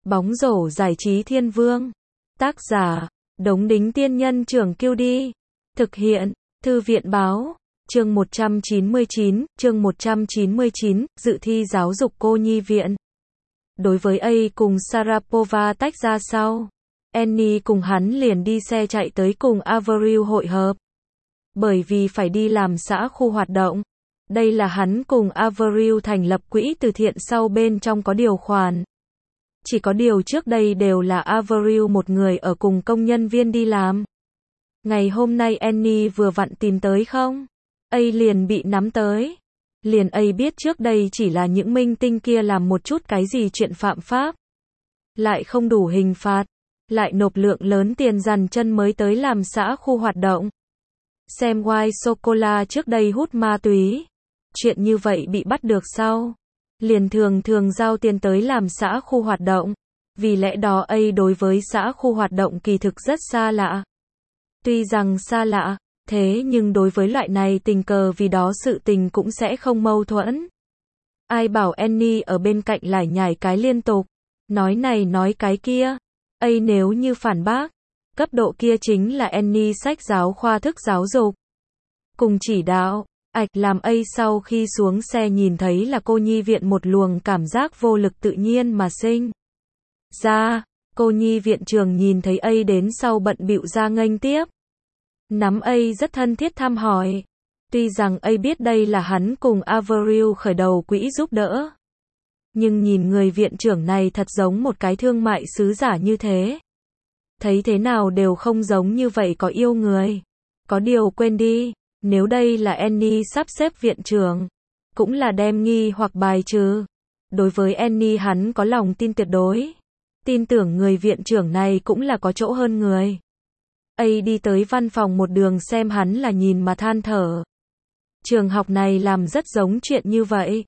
Bóng rổ giải trí thiên vương. Tác giả, Đống Đính Tiên Nhân Trưởng Kiêu Đi. Thực hiện, Thư viện Báo. Chương 199, dự thi giáo dục cô nhi viện. Đối với A cùng Sharapova tách ra sau, Annie cùng hắn liền đi xe chạy tới cùng Avril hội hợp. Bởi vì phải đi làm xã khu hoạt động. Đây là hắn cùng Avril thành lập quỹ từ thiện sau bên trong có điều khoản. Chỉ có điều trước đây đều là Avril một người ở cùng công nhân viên đi làm. Ngày hôm nay Annie vừa vặn tìm tới không? A liền bị nắm tới. Liền A biết trước đây chỉ là những minh tinh kia làm một chút cái gì chuyện phạm pháp. Lại không đủ hình phạt. Lại nộp lượng lớn tiền dằn chân mới tới làm xã khu hoạt động. Xem White Sô-cô-la trước đây hút ma túy. Chuyện như vậy bị bắt được sau. Liền thường giao tiền tới làm xã khu hoạt động. Vì lẽ đó A đối với xã khu hoạt động kỳ thực rất xa lạ. Tuy rằng xa lạ, thế nhưng đối với loại này tình cờ vì đó sự tình cũng sẽ không mâu thuẫn. Ai bảo Annie ở bên cạnh lải nhải cái liên tục. Nói này nói cái kia. A nếu như phản bác. Cấp độ kia chính là Annie sách giáo khoa thức giáo dục. Cùng chỉ đạo. Làm A sau khi xuống xe nhìn thấy là cô nhi viện một luồng cảm giác vô lực tự nhiên mà sinh ra. Cô nhi viện trưởng nhìn thấy A đến sau bận bịu ra nghênh tiếp. Nắm A rất thân thiết thăm hỏi. Tuy rằng A biết đây là hắn cùng Avril khởi đầu quỹ giúp đỡ. Nhưng nhìn người viện trưởng này thật giống một cái thương mại sứ giả như thế. Thấy thế nào đều không giống như vậy có yêu người. Có điều quên đi. Nếu đây là Annie sắp xếp viện trưởng, cũng là đem nghi hoặc bài trừ. Đối với Annie hắn có lòng tin tuyệt đối. Tin tưởng người viện trưởng này cũng là có chỗ hơn người. A đi tới văn phòng một đường xem hắn là nhìn mà than thở. Trường học này làm rất giống chuyện như vậy.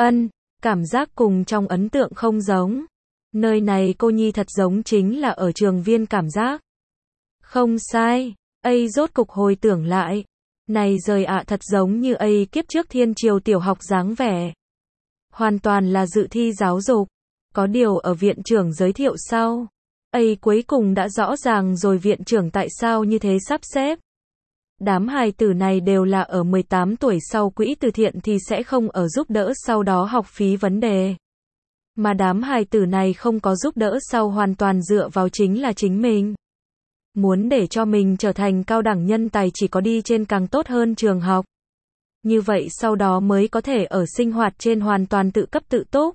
Cảm giác cùng trong ấn tượng không giống. Nơi này cô nhi thật giống chính là ở trường viên cảm giác. Không sai. A rốt cục hồi tưởng lại. Này rời thật giống như A kiếp trước thiên triều tiểu học dáng vẻ. Hoàn toàn là dự thi giáo dục. Có điều ở viện trưởng giới thiệu sau. A cuối cùng đã rõ ràng rồi viện trưởng tại sao như thế sắp xếp. Đám hài tử này đều là ở 18 tuổi sau quỹ từ thiện thì sẽ không ở giúp đỡ sau đó học phí vấn đề. Mà đám hài tử này không có giúp đỡ sau hoàn toàn dựa vào chính là chính mình. Muốn để cho mình trở thành cao đẳng nhân tài chỉ có đi trên càng tốt hơn trường học. Như vậy sau đó mới có thể ở sinh hoạt trên hoàn toàn tự cấp tự túc.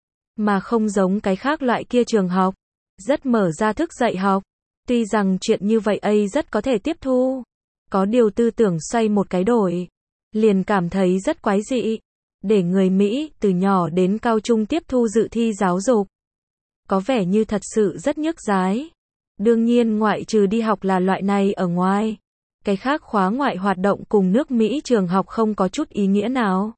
Mà không giống cái khác loại kia trường học. Rất mở ra thức dạy học. Tuy rằng chuyện như vậy A rất có thể tiếp thu. Có điều tư tưởng xoay một cái đổi. Liền cảm thấy rất quái dị. Để người Mỹ từ nhỏ đến cao trung tiếp thu dự thi giáo dục. Có vẻ như thật sự rất nhức nhái. Đương nhiên ngoại trừ đi học là loại này ở ngoài. Cái khác khóa ngoại hoạt động cùng nước Mỹ trường học không có chút ý nghĩa nào.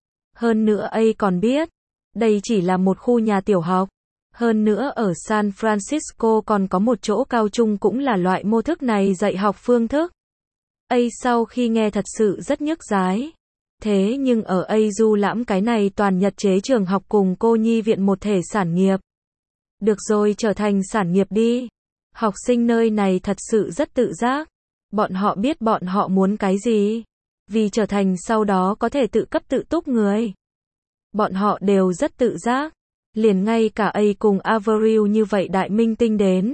Hơn nữa A còn biết. Đây chỉ là một khu nhà tiểu học. Hơn nữa ở San Francisco còn có một chỗ cao trung cũng là loại mô thức này dạy học phương thức. A sau khi nghe thật sự rất nhức nhái. Thế nhưng ở A du lãm cái này toàn nhật chế trường học cùng cô nhi viện một thể sản nghiệp. Được rồi trở thành sản nghiệp đi. Học sinh nơi này thật sự rất tự giác. Bọn họ biết bọn họ muốn cái gì. Vì trở thành sau đó có thể tự cấp tự túc người. Bọn họ đều rất tự giác. Liền ngay cả A cùng Avril như vậy đại minh tinh đến.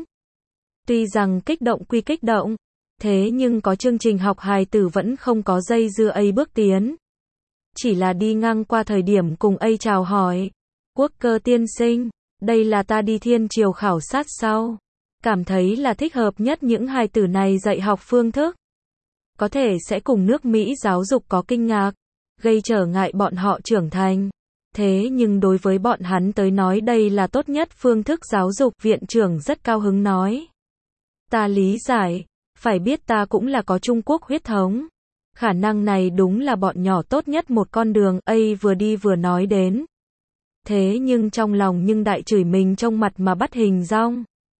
Tuy rằng kích động quy kích động. Thế nhưng có chương trình học hài tử vẫn không có dây dưa A bước tiến. Chỉ là đi ngang qua thời điểm cùng A chào hỏi. Quốc cơ tiên sinh. Đây là ta đi thiên triều khảo sát sau. Cảm thấy là thích hợp nhất những hài tử này dạy học phương thức. Có thể sẽ cùng nước Mỹ giáo dục có kinh ngạc. Gây trở ngại bọn họ trưởng thành. Thế nhưng đối với bọn hắn tới nói đây là tốt nhất phương thức giáo dục. Viện trưởng rất cao hứng nói. Ta lý giải. Phải biết ta cũng là có Trung Quốc huyết thống. Khả năng này đúng là bọn nhỏ tốt nhất một con đường. A vừa đi vừa nói đến. Thế nhưng trong lòng nhưng đại chửi mình trong mặt mà bắt hình dong.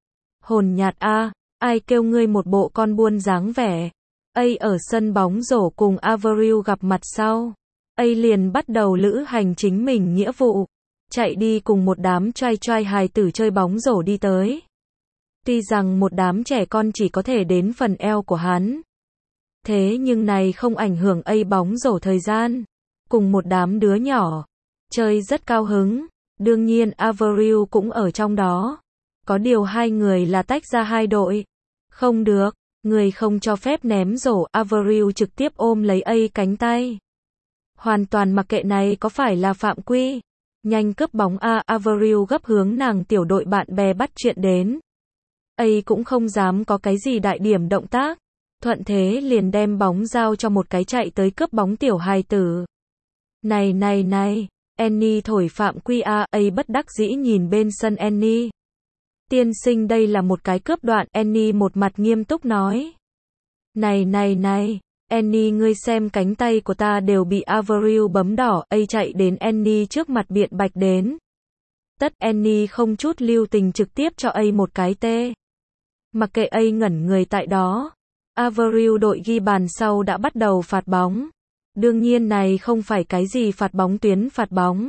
Hồn nhạt ai kêu ngươi một bộ con buôn dáng vẻ. A ở sân bóng rổ cùng Avril gặp mặt sau. A liền bắt đầu lữ hành chính mình nghĩa vụ. chạy đi cùng một đám trai trai hài tử chơi bóng rổ đi tới. Tuy rằng một đám trẻ con chỉ có thể đến phần eo của hắn. Thế nhưng này không ảnh hưởng bóng rổ thời gian. Cùng một đám đứa nhỏ. Chơi rất cao hứng. Đương nhiên Avril cũng ở trong đó. Có điều hai người là tách ra hai đội. Không được. Người không cho phép ném rổ. Avril trực tiếp ôm lấy cánh tay. Hoàn toàn mặc kệ này có phải là phạm quy. Nhanh cướp bóng Avril gấp hướng nàng tiểu đội bạn bè bắt chuyện đến. Cũng không dám có cái gì đại điểm động tác. Thuận thế liền đem bóng giao cho một cái chạy tới cướp bóng tiểu hài tử. Này, Annie thổi phạm quy bất đắc dĩ nhìn bên sân Annie. Tiên sinh đây là một cái cướp đoạn, Annie một mặt nghiêm túc nói. Này, Annie ngươi xem cánh tay của ta đều bị Avril bấm đỏ, chạy đến Annie trước mặt biện bạch đến. Tất Annie không chút lưu tình trực tiếp cho một cái tê. Mặc kệ ngẩn người tại đó. Avril đội ghi bàn sau đã bắt đầu phạt bóng. Đương nhiên này không phải cái gì phạt bóng tuyến phạt bóng.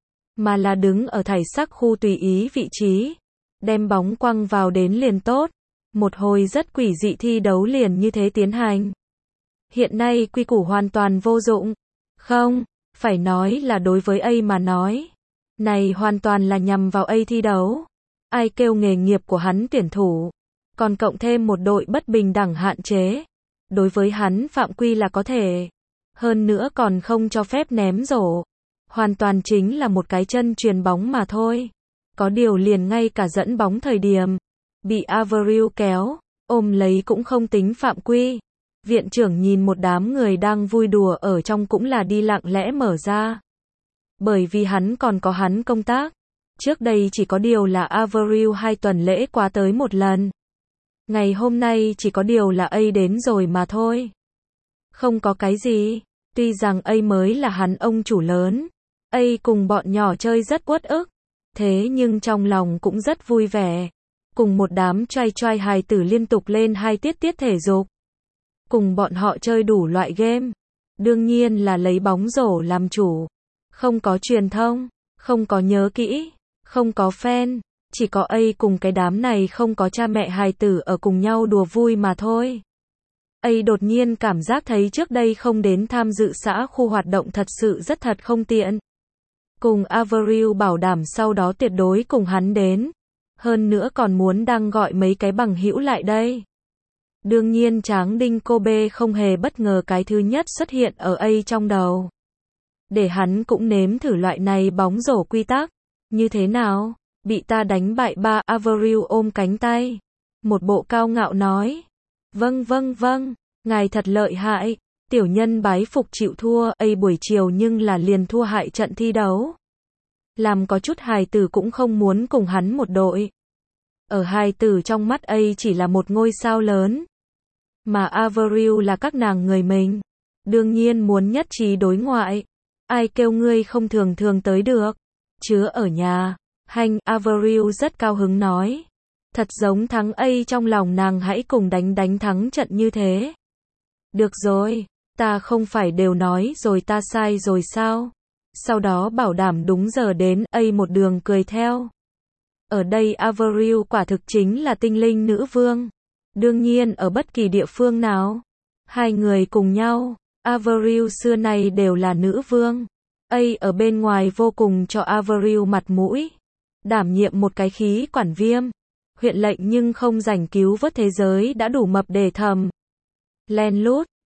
Mà là đứng ở thảy sắc khu tùy ý vị trí. Đem bóng quăng vào đến liền tốt. Một hồi rất quỷ dị thi đấu liền như thế tiến hành. Hiện nay quy củ hoàn toàn vô dụng. Không, phải nói là đối với mà nói. Này hoàn toàn là nhằm vào thi đấu. Ai kêu nghề nghiệp của hắn tuyển thủ. Còn cộng thêm một đội bất bình đẳng hạn chế. Đối với hắn phạm quy là có thể. Hơn nữa còn không cho phép ném rổ. Hoàn toàn chính là một cái chân chuyền bóng mà thôi. Có điều liền ngay cả dẫn bóng thời điểm. Bị Avril kéo, ôm lấy cũng không tính phạm quy. Viện trưởng nhìn một đám người đang vui đùa ở trong cũng là đi lặng lẽ mở ra. Bởi vì hắn còn có hắn công tác. Trước đây chỉ có điều là Avril 2 tuần lễ qua tới một lần. Ngày hôm nay chỉ có điều là đến rồi mà thôi. Không có cái gì. Tuy rằng mới là hắn ông chủ lớn. Cùng bọn nhỏ chơi rất uất ức. Thế nhưng trong lòng cũng rất vui vẻ. Cùng một đám trai trai hài tử liên tục lên 2 tiết thể dục. Cùng bọn họ chơi đủ loại game. Đương nhiên là lấy bóng rổ làm chủ. Không có truyền thông. Không có nhớ kỹ. Không có fan. Chỉ có cùng cái đám này không có cha mẹ hài tử ở cùng nhau đùa vui mà thôi. Đột nhiên cảm giác thấy trước đây không đến tham dự xã khu hoạt động thật sự rất thật không tiện. Cùng Avril bảo đảm sau đó tuyệt đối cùng hắn đến. Hơn nữa còn muốn đang gọi mấy cái bằng hữu lại đây. Đương nhiên Tráng Đinh Kobe không hề bất ngờ cái thứ nhất xuất hiện ở trong đầu. Để hắn cũng nếm thử loại này bóng rổ quy tắc. Như thế nào? Bị ta đánh bại ba. Avril ôm cánh tay. Một bộ cao ngạo nói. Vâng, ngài thật lợi hại. Tiểu nhân bái phục chịu thua. Buổi chiều nhưng là liền thua hại trận thi đấu. Làm có chút hài tử cũng không muốn cùng hắn một đội. Ở hài tử trong mắt chỉ là một ngôi sao lớn. Mà Avril là các nàng người mình. Đương nhiên muốn nhất trí đối ngoại. Ai kêu ngươi không thường tới được. Chứ ở nhà. Hành, Avril rất cao hứng nói. Thật giống thắng trong lòng nàng hãy cùng đánh thắng trận như thế. Được rồi, ta không phải đều nói rồi ta sai rồi sao? Sau đó bảo đảm đúng giờ đến, một đường cười theo. Ở đây Avril quả thực chính là tinh linh nữ vương. Đương nhiên ở bất kỳ địa phương nào. Hai người cùng nhau, Avril xưa nay đều là nữ vương. Ở bên ngoài vô cùng cho Avril mặt mũi. Đảm nhiệm một cái khí quản viêm. Huyện lệnh nhưng không rảnh cứu vớt thế giới đã đủ mập để thầm. Len lút,